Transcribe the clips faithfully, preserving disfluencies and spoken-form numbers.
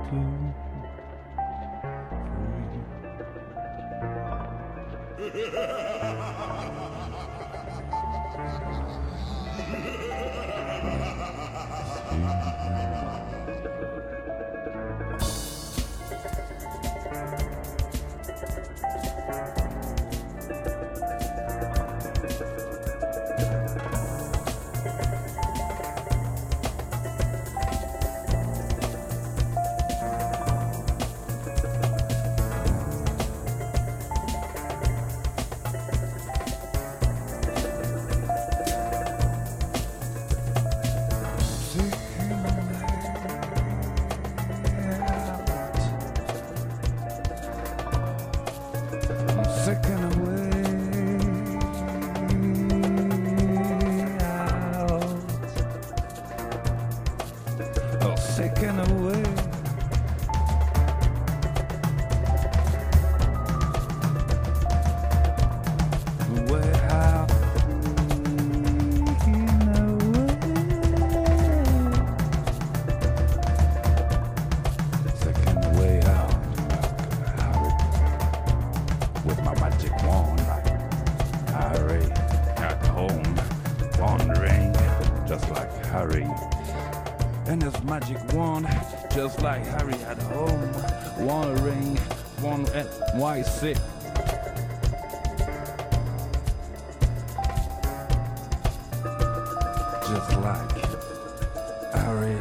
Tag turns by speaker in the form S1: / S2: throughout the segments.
S1: Just like Harry at home, one ring, one Why sit? Just like Harry.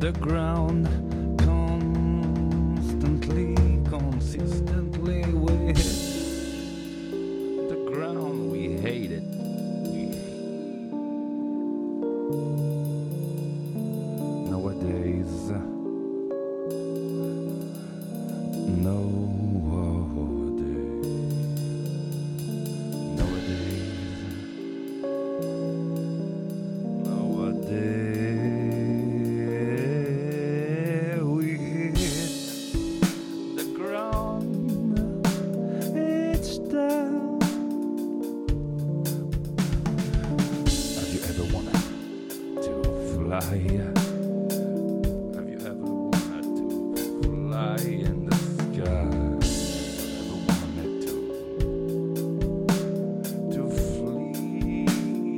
S1: the ground constantly, consistently we hit the ground. We hate it. We hate nowadays. Nowadays, nowadays, nowadays, we hit the ground each time. Have you ever wanted to fly? Have you ever wanted to fly in the sky? Ever wanted to to flee?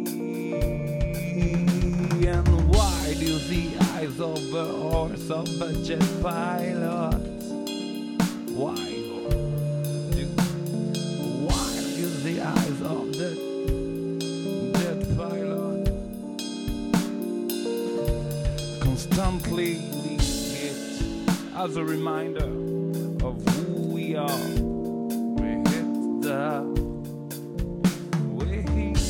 S1: And why do the eyes of a horse of a jet pilot? Why do why do the eyes of the jet pilot constantly we hit as a reminder of who we are? We hit the we hit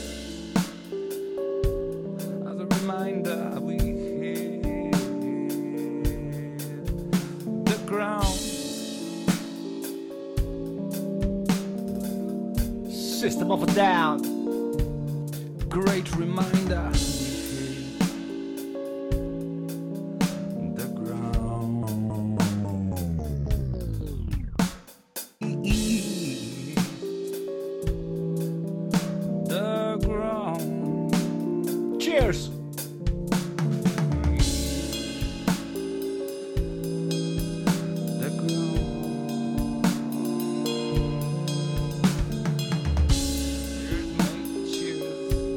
S1: as a reminder we hit the ground.
S2: System of a Down.
S1: Great reminder we hit the ground. The ground.
S2: Cheers.
S1: The ground. Cheers, mate, cheers.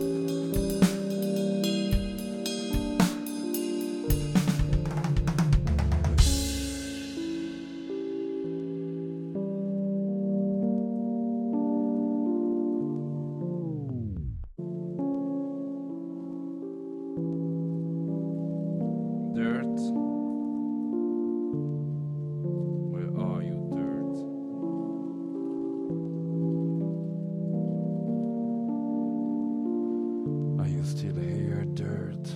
S1: Dirt. Where are you, dirt? Are you still here, dirt?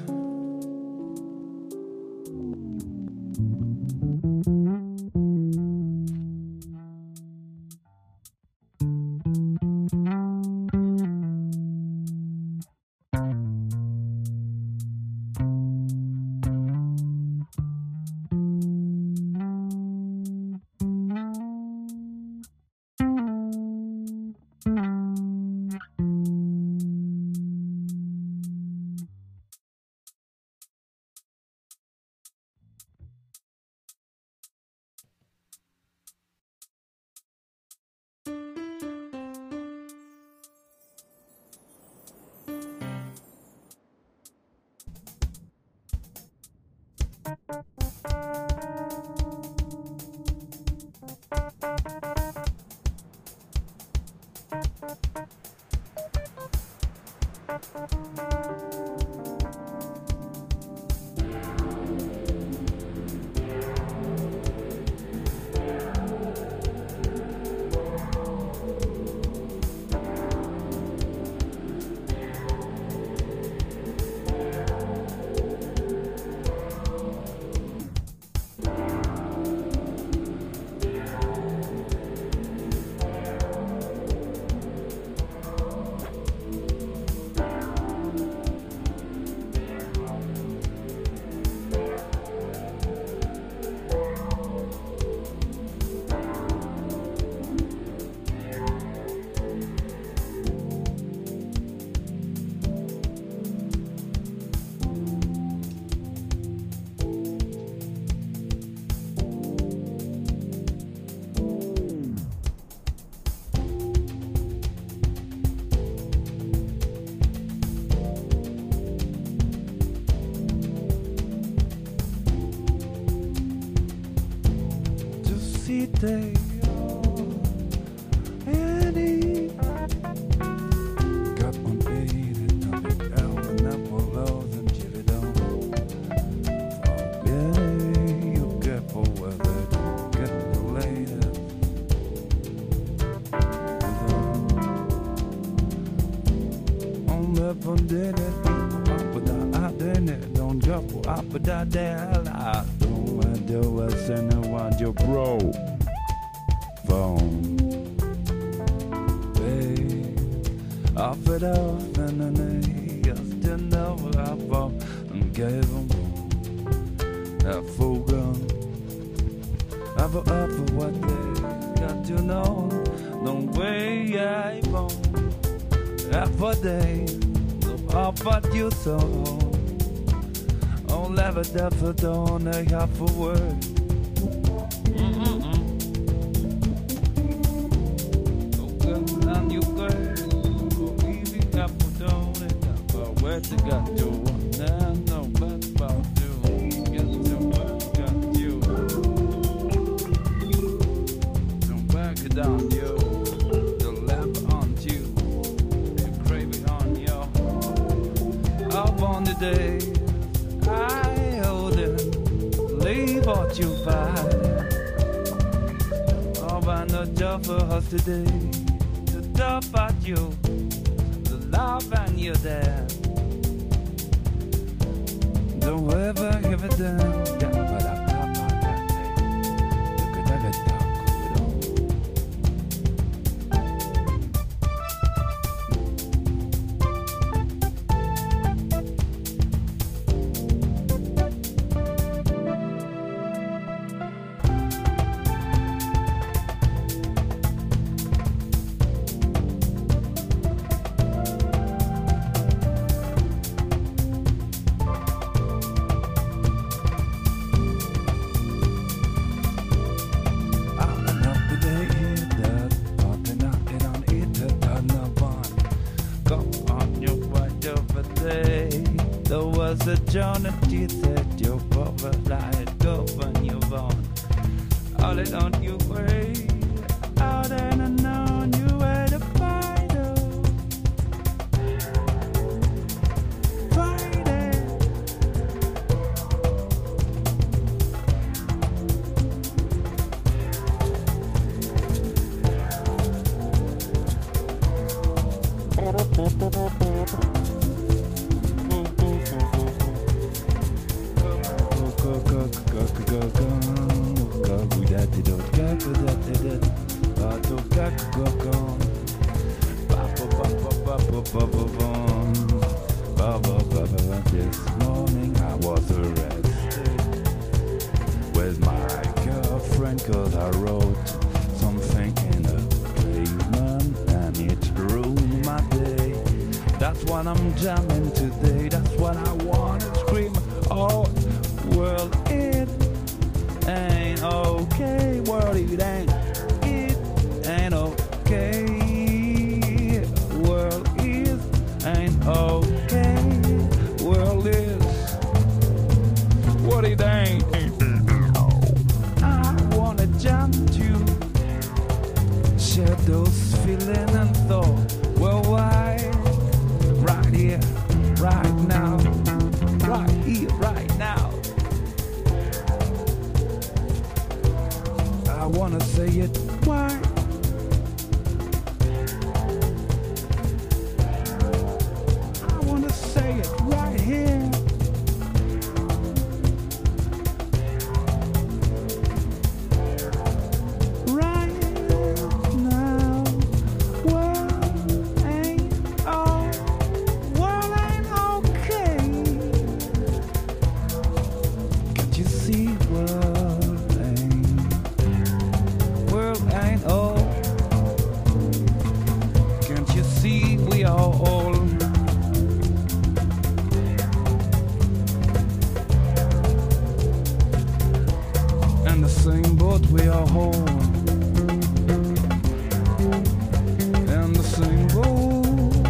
S1: day Annie got on eight and nothing else and apple loaves and chili down for couple up with that there. I don't want to do a sinner want your bro phone. Hey, off it off and then I just didn't know I bought and gave him a full gun. I for up for what they got to know. No way I won't. Half a day, so off at you so. Oh, never never don't I have a word. Mm-mm-mm. So good and you good. So easy up for don't it. But where to got to one now, no bad about you. Get to where got you. Don't back it down, you. The lamp on you. The craving on you. Up on the day. I hold it, leave what you find. Oh, I know job for us today. The top at you, the love and you're there. Don't ever give it down. Yeah, but I can't find that day. Look at that get down, a John and you said your brother lied, go when you're born. All it on you way, out and unknown, you were the fighter. Fighting. This morning I was arrested with my girlfriend cause I wrote something in a pavement and it ruined my day. That's what I'm jamming today, that's what I wanna scream. Oh, world, it ain't okay. World, it ain't, it ain't okay. World is, ain't okay. World is, what it ain't. I wanna jump to share those feelings and thoughts. Well, why? Right here, right now. Right here, right now. I wanna say it, why? I wanna say it right here. Right now. World ain't all, world ain't okay. Can't you see world ain't, world ain't all. Can't you see we are all in the same boat, we are whole in the same boat.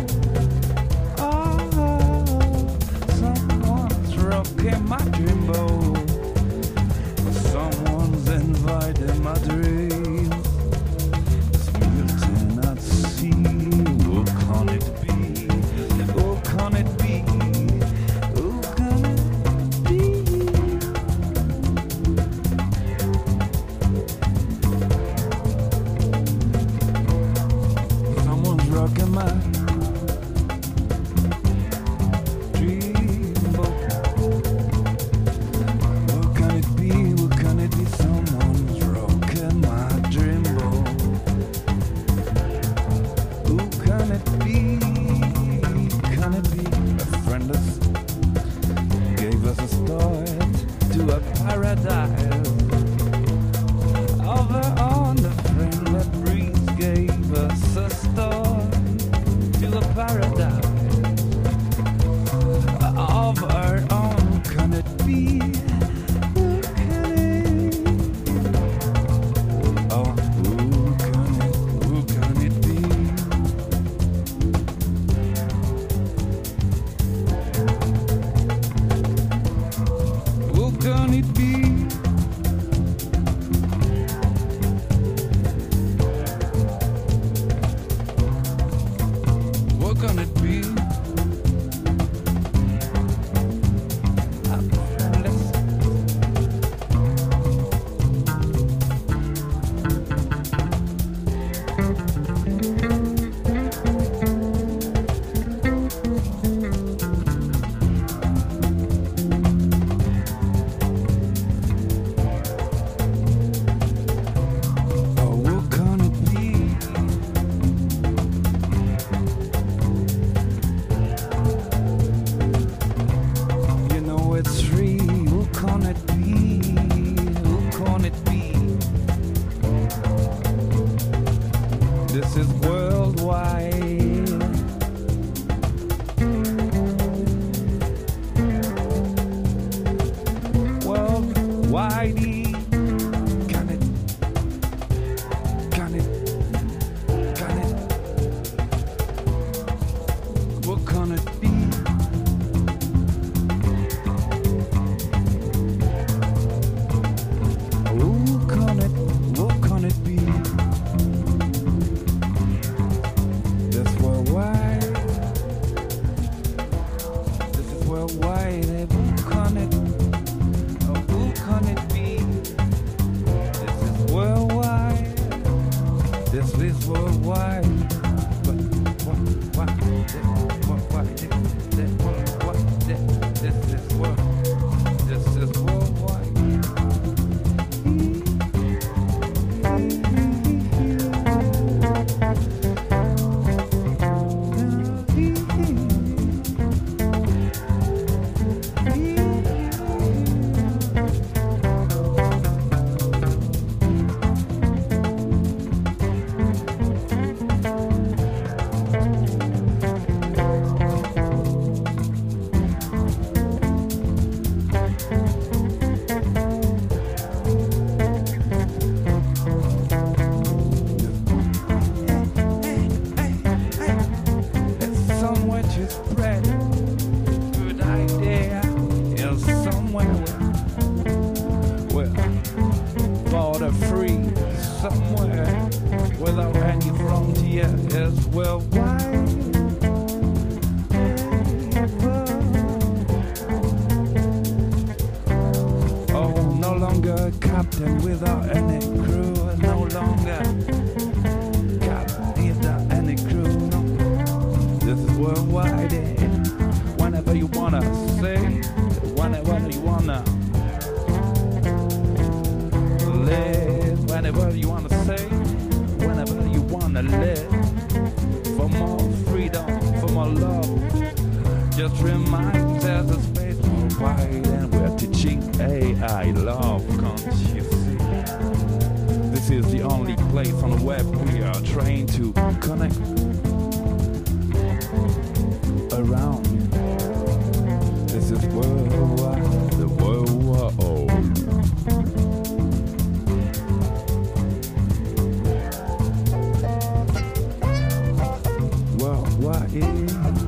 S1: Oh, someone's rocking my dream boat. Someone's inviting my dreams. It's melting at sea. Who can it be? Who can it be? Who can it be? Someone's rocking my dream boat. can it be? What can it be? This is worldwide. Worldwide. Can it? Can it? Can it? What can it be? Who can it? What can it be? Worldwide, who can it? Oh, who can it be? This is worldwide. This is worldwide. What? What? What? What? What? This is world. This is worldwide. Spread good idea is somewhere where border free, somewhere without any frontier is worldwide. Oh, no longer a captain without any crew, no longer captain without any crew. No. This is worldwide, eh? Whenever you wanna say, whenever you wanna live, whenever you wanna say, whenever you wanna live, for more freedom, for more love. Just remind there's a space worldwide, and we're teaching A I love, can't you see? This is the only place on the web we are trying to connect around. This is worldwide, the world. Worldwide.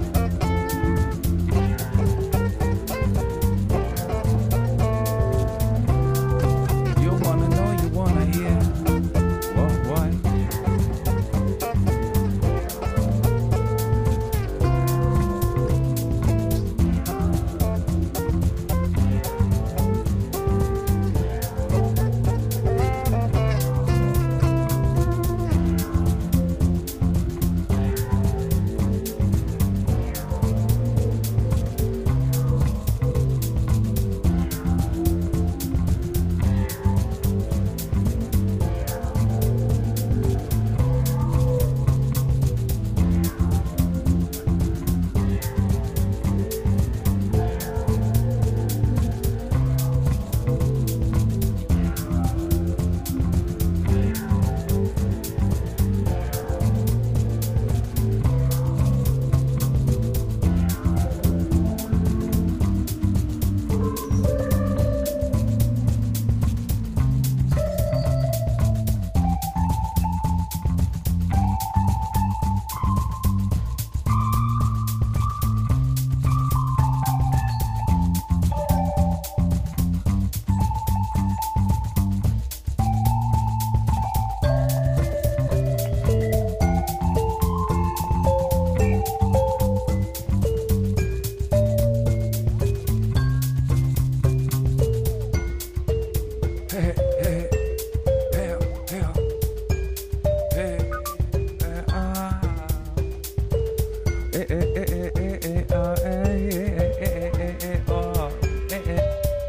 S1: You wanna know, you wanna hear. Worldwide. Hey, hey, hey, hey, hey, hey, ah. Eh, eh, eh, eh, eh, eh, ah, eh, eh, eh, eh, eh, oh, eh, eh.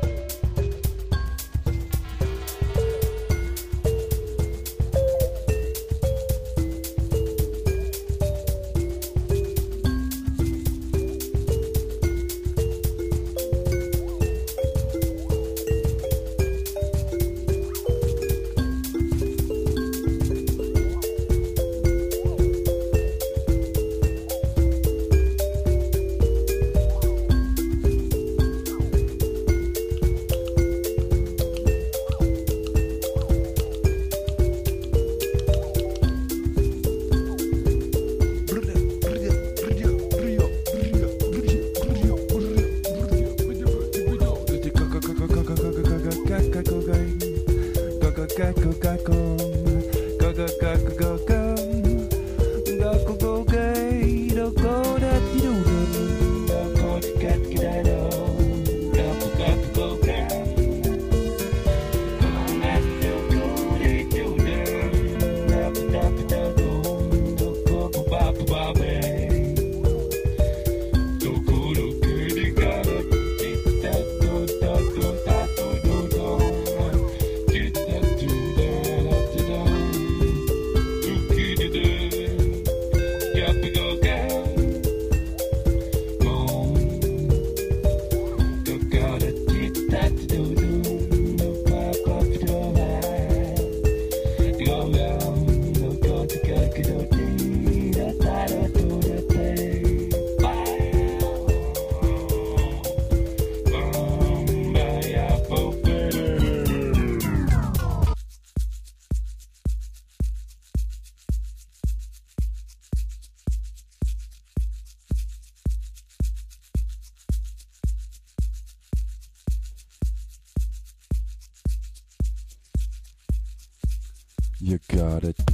S1: You got it.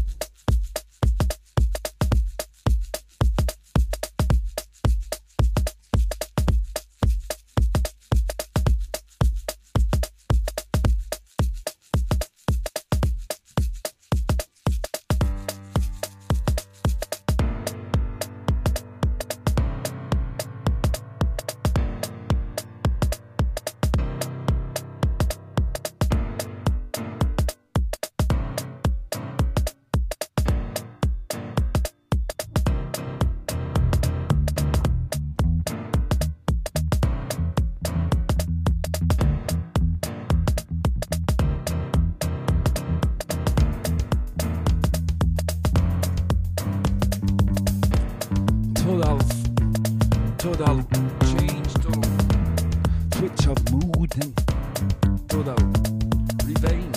S1: Total, total change, total switch of mood and total revenge.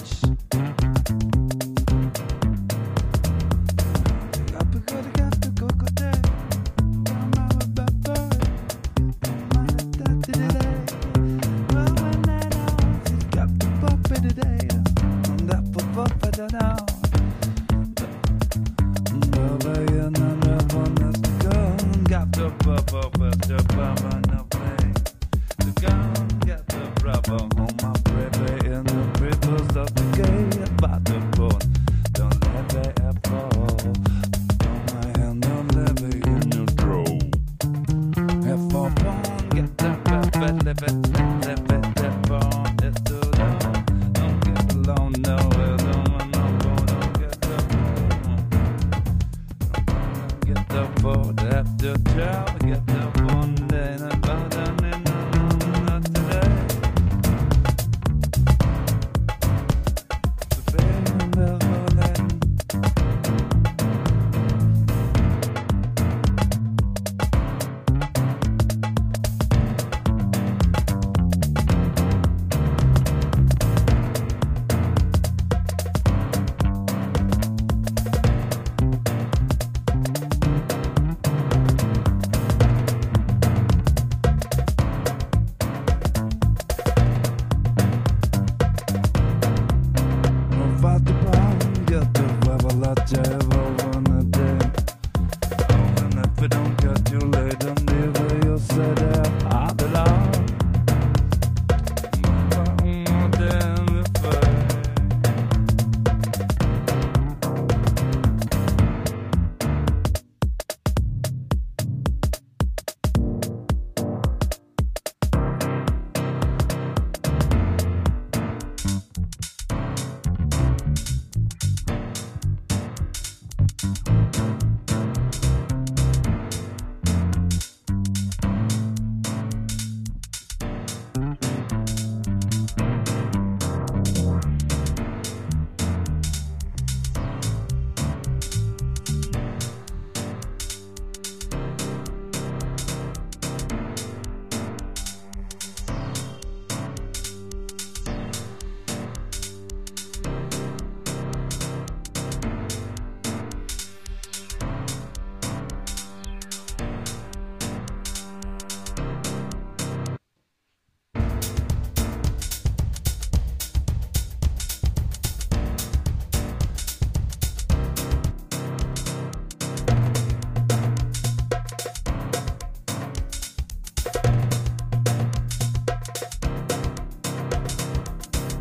S1: Got the rubber on my baby in the ripples of the gate.